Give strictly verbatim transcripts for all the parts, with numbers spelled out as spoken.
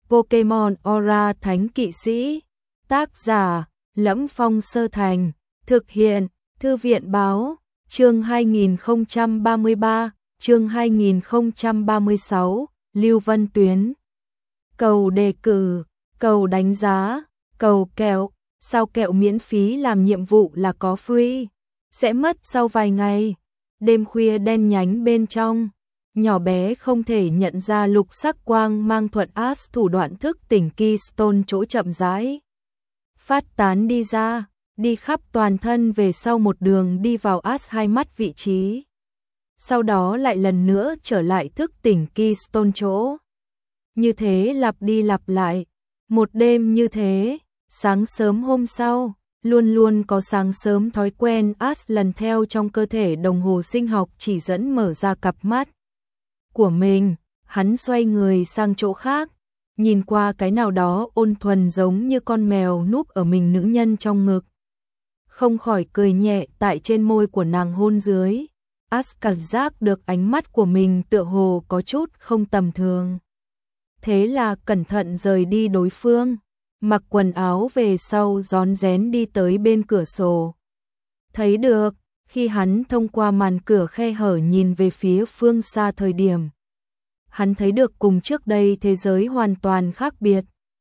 Pokemon Aura Thánh Kỵ Sĩ. Tác giả: Lẫm Phong Sơ Thành. Thực hiện: Thư viện Báo. Chương hai nghìn không trăm ba mươi ba, chương hai nghìn không trăm ba mươi sáu, Lưu Vân Tuyến. Cầu đề cử, cầu đánh giá, cầu kẹo, sao kẹo miễn phí làm nhiệm vụ là có free, sẽ mất sau vài ngày. Đêm khuya đen nhánh bên trong, nhỏ bé không thể nhận ra lục sắc quang mang thuận Ash thủ đoạn thức tỉnh Keystone chỗ chậm rãi phát tán đi ra, đi khắp toàn thân về sau một đường đi vào Ash hai mắt vị trí. Sau đó lại lần nữa trở lại thức tỉnh Keystone chỗ. Như thế lặp đi lặp lại, một đêm như thế. Sáng sớm hôm sau, luôn luôn có sáng sớm thói quen Ash lần theo trong cơ thể đồng hồ sinh học chỉ dẫn mở ra cặp mắt của mình. Hắn xoay người sang chỗ khác, nhìn qua cái nào đó ôn thuần giống như con mèo núp ở mình nữ nhân trong ngực. Không khỏi cười nhẹ tại trên môi của nàng hôn dưới. Ash cảm giác được ánh mắt của mình tựa hồ có chút không tầm thường. Thế là cẩn thận rời đi đối phương, mặc quần áo về sau rón rén đi tới bên cửa sổ. Thấy được, khi hắn thông qua màn cửa khe hở nhìn về phía phương xa thời điểm, hắn thấy được cùng trước đây thế giới hoàn toàn khác biệt.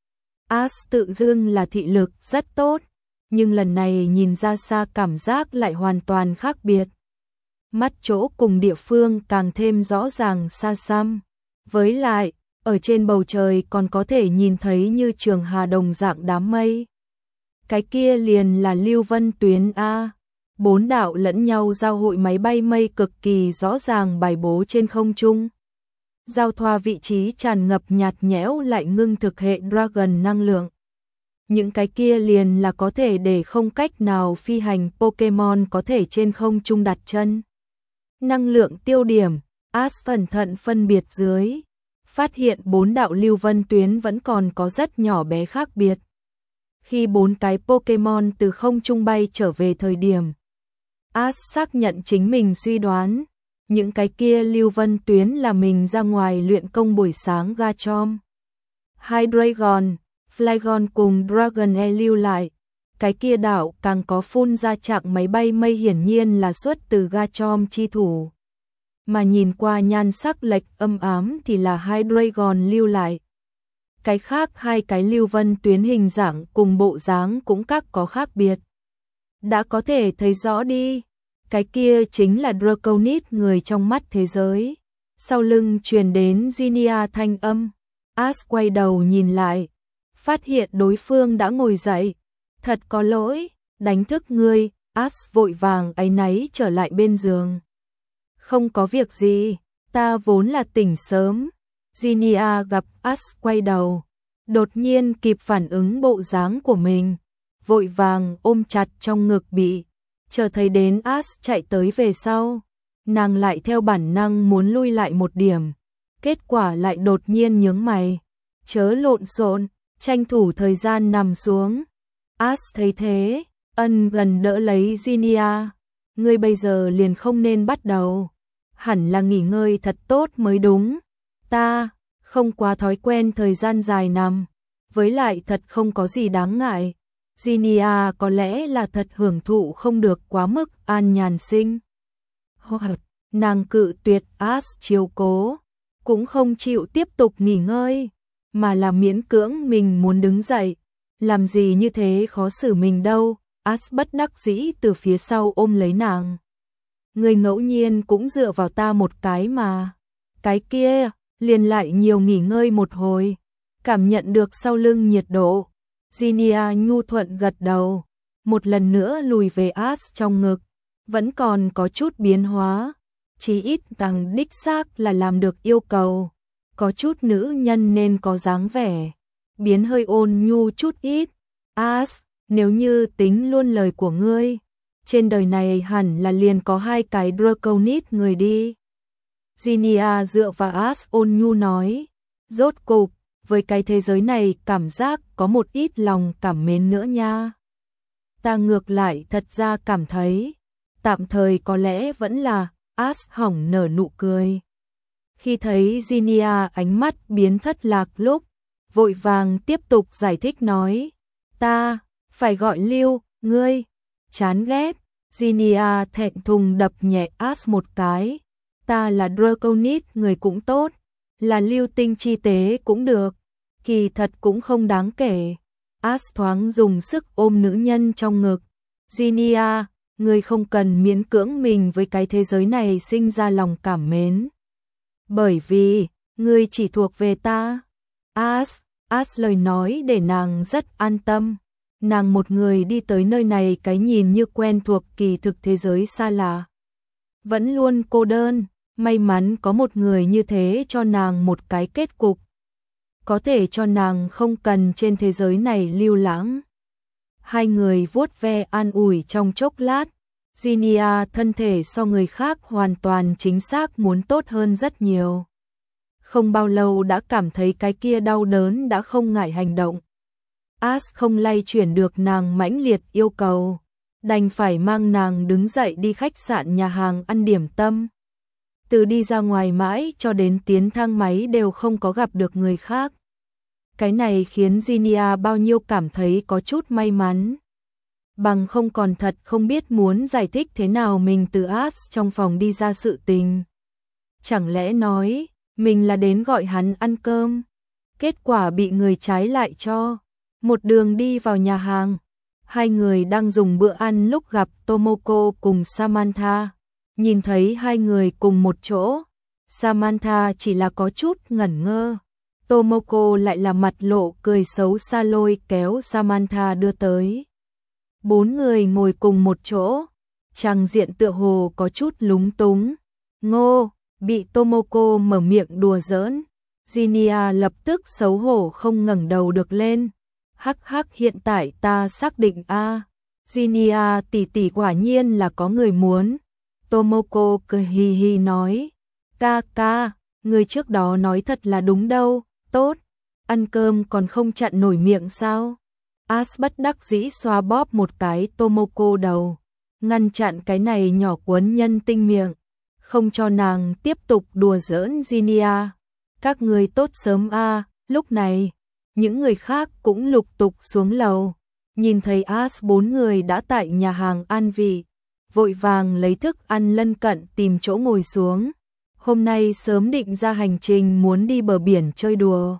Ash tự dưng là thị lực rất tốt, nhưng lần này nhìn ra xa cảm giác lại hoàn toàn khác biệt. Mắt chỗ cùng địa phương càng thêm rõ ràng xa xăm. Với lại, ở trên bầu trời còn có thể nhìn thấy như trường hà đồng dạng đám mây. Cái kia liền là Lưu Vân Tuyến A. Bốn đạo lẫn nhau giao hội máy bay mây cực kỳ rõ ràng bài bố trên không trung. Giao thoa vị trí tràn ngập nhạt nhẽo lại ngưng thực hệ Dragon năng lượng. Những cái kia liền là có thể để không cách nào phi hành Pokemon có thể trên không trung đặt chân. Năng lượng tiêu điểm, Ash cẩn thận phân biệt dưới. Phát hiện bốn đạo Lưu Vân Tuyến vẫn còn có rất nhỏ bé khác biệt. Khi bốn cái Pokemon từ không trung bay trở về thời điểm, Ash xác nhận chính mình suy đoán, những cái kia Lưu Vân Tuyến là mình ra ngoài luyện công buổi sáng Garchomp, Hydreigon, Flygon cùng Dragonair lưu lại. Cái kia đảo càng có phun ra trạng máy bay mây hiển nhiên là xuất từ Garchomp chi thủ. Mà nhìn qua nhan sắc lệch âm ám thì là Hydreigon lưu lại. Cái khác hai cái Lưu Vân Tuyến hình dạng cùng bộ dáng cũng các có khác biệt. Đã có thể thấy rõ đi, cái kia chính là Draconis người trong mắt thế giới. Sau lưng truyền đến Zinnia thanh âm. Ash quay đầu nhìn lại, phát hiện đối phương đã ngồi dậy. Thật có lỗi, đánh thức ngươi. Ash vội vàng áy náy trở lại bên giường. Không có việc gì, ta vốn là tỉnh sớm. Zinnia gặp Ash quay đầu, đột nhiên kịp phản ứng bộ dáng của mình, vội vàng ôm chặt trong ngực bị. Chờ thấy đến Ash chạy tới về sau, nàng lại theo bản năng muốn lui lại một điểm, kết quả lại đột nhiên nhướng mày. Chớ lộn xộn, tranh thủ thời gian nằm xuống. Ash thấy thế, ân gần đỡ lấy Zinnia. Ngươi bây giờ liền không nên bắt đầu, hẳn là nghỉ ngơi thật tốt mới đúng. Ta không quá thói quen thời gian dài nằm, với lại thật không có gì đáng ngại. Zinnia có lẽ là thật hưởng thụ không được quá mức an nhàn sinh. Hoặc nàng cự tuyệt Ash chiếu cố, cũng không chịu tiếp tục nghỉ ngơi, mà là miễn cưỡng mình muốn đứng dậy. Làm gì như thế khó xử mình đâu. Ash bất đắc dĩ từ phía sau ôm lấy nàng. Người ngẫu nhiên cũng dựa vào ta một cái mà. Cái kia, liền lại nhiều nghỉ ngơi một hồi. Cảm nhận được sau lưng nhiệt độ, Zinnia nhu thuận gật đầu. Một lần nữa lùi về Ash trong ngực. Vẫn còn có chút biến hóa. Chí ít rằng đích xác là làm được yêu cầu. Có chút nữ nhân nên có dáng vẻ. Biến hơi ôn nhu chút ít. Ash, nếu như tính luôn lời của ngươi, trên đời này hẳn là liền có hai cái Draconis người đi. Zinnia dựa vào Ash ôn nhu nói. Rốt cục, với cái thế giới này cảm giác có một ít lòng cảm mến nữa nha. Ta ngược lại thật ra cảm thấy, tạm thời có lẽ vẫn là. Ash hỏng nở nụ cười. Khi thấy Zinnia ánh mắt biến thất lạc lúc, vội vàng tiếp tục giải thích nói, ta, phải gọi Lưu, ngươi, chán ghét. Ginia thẹn thùng đập nhẹ Ash một cái, ta là Draconid người cũng tốt, là lưu tinh chi tế cũng được, kỳ thật cũng không đáng kể. Ash thoáng dùng sức ôm nữ nhân trong ngực, Ginia, ngươi không cần miễn cưỡng mình với cái thế giới này sinh ra lòng cảm mến. Bởi vì, ngươi chỉ thuộc về ta. Ash, Ash lời nói để nàng rất an tâm. Nàng một người đi tới nơi này cái nhìn như quen thuộc kỳ thực thế giới xa lạ. Vẫn luôn cô đơn, may mắn có một người như thế cho nàng một cái kết cục. Có thể cho nàng không cần trên thế giới này lưu lãng. Hai người vuốt ve an ủi trong chốc lát. Ginia thân thể so người khác hoàn toàn chính xác muốn tốt hơn rất nhiều. Không bao lâu đã cảm thấy cái kia đau đớn đã không ngại hành động. Ash không lay chuyển được nàng mãnh liệt yêu cầu, đành phải mang nàng đứng dậy đi khách sạn nhà hàng ăn điểm tâm. Từ đi ra ngoài mãi cho đến tiến thang máy đều không có gặp được người khác. Cái này khiến Ginia bao nhiêu cảm thấy có chút may mắn. Bằng không còn thật không biết muốn giải thích thế nào mình từ Ash trong phòng đi ra sự tình. Chẳng lẽ nói, mình là đến gọi hắn ăn cơm, kết quả bị người trái lại cho. Một đường đi vào nhà hàng, hai người đang dùng bữa ăn lúc gặp Tomoko cùng Samantha. Nhìn thấy hai người cùng một chỗ, Samantha chỉ là có chút ngẩn ngơ. Tomoko lại là mặt lộ cười xấu xa lôi kéo Samantha đưa tới. Bốn người ngồi cùng một chỗ, tràng diện tựa hồ có chút lúng túng. Ngô, bị Tomoko mở miệng đùa giỡn. Ginia lập tức xấu hổ không ngẩng đầu được lên. Hắc hắc, hiện tại ta xác định a, à. Ginia tỷ tỷ quả nhiên là có người muốn. Tomoko cười hi hi nói, ca ca, người trước đó nói thật là đúng đâu, tốt, ăn cơm còn không chặn nổi miệng sao? Ash bất đắc dĩ xoa bóp một cái Tomoko đầu, ngăn chặn cái này nhỏ cuốn nhân tinh miệng, không cho nàng tiếp tục đùa giỡn Ginia. Các người tốt sớm a, à. Lúc này những người khác cũng lục tục xuống lầu, nhìn thấy Ash bốn người đã tại nhà hàng ăn vị, vội vàng lấy thức ăn lân cận tìm chỗ ngồi xuống. Hôm nay sớm định ra hành trình muốn đi bờ biển chơi đùa.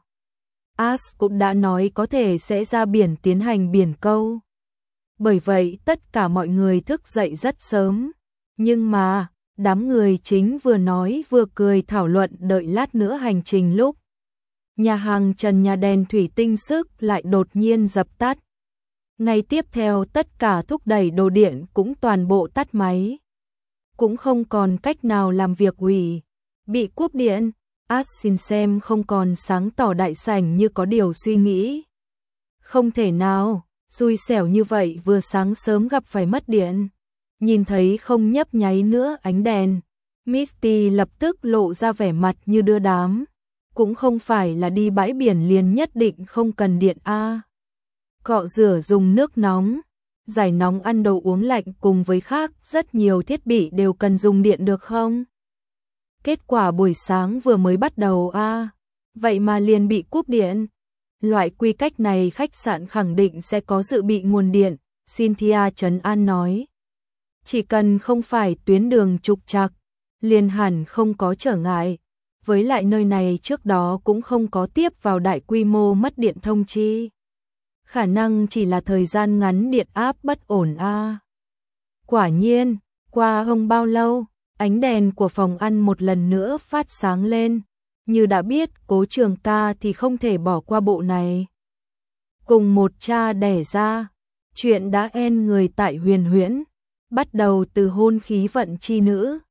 Ash cũng đã nói có thể sẽ ra biển tiến hành biển câu. Bởi vậy tất cả mọi người thức dậy rất sớm. Nhưng mà, đám người chính vừa nói vừa cười thảo luận đợi lát nữa hành trình lúc. Nhà hàng trần nhà đèn thủy tinh sức lại đột nhiên dập tắt. Ngày tiếp theo tất cả thúc đẩy đồ điện cũng toàn bộ tắt máy. Cũng không còn cách nào làm việc hủy. Bị cúp điện, Ash xin xem không còn sáng tỏ đại sảnh như có điều suy nghĩ. Không thể nào, xui xẻo như vậy vừa sáng sớm gặp phải mất điện. Nhìn thấy không nhấp nháy nữa ánh đèn, Misty lập tức lộ ra vẻ mặt như đưa đám. Cũng không phải là đi bãi biển liền nhất định không cần điện a. À. Cọ rửa dùng nước nóng, giải nóng ăn đồ uống lạnh cùng với khác rất nhiều thiết bị đều cần dùng điện được không? Kết quả buổi sáng vừa mới bắt đầu a, à. Vậy mà liền bị cúp điện. Loại quy cách này khách sạn khẳng định sẽ có dự bị nguồn điện, Cynthia trấn an nói. Chỉ cần không phải tuyến đường trục trặc, liền hẳn không có trở ngại. Với lại nơi này trước đó cũng không có tiếp vào đại quy mô mất điện thông chi. Khả năng chỉ là thời gian ngắn điện áp bất ổn a. À. Quả nhiên, qua không bao lâu, ánh đèn của phòng ăn một lần nữa phát sáng lên. Như đã biết Cố Trường Ca thì không thể bỏ qua bộ này. Cùng một cha đẻ ra, chuyện đã en người tại Huyền Huyễn, bắt đầu từ hôn khí vận chi nữ.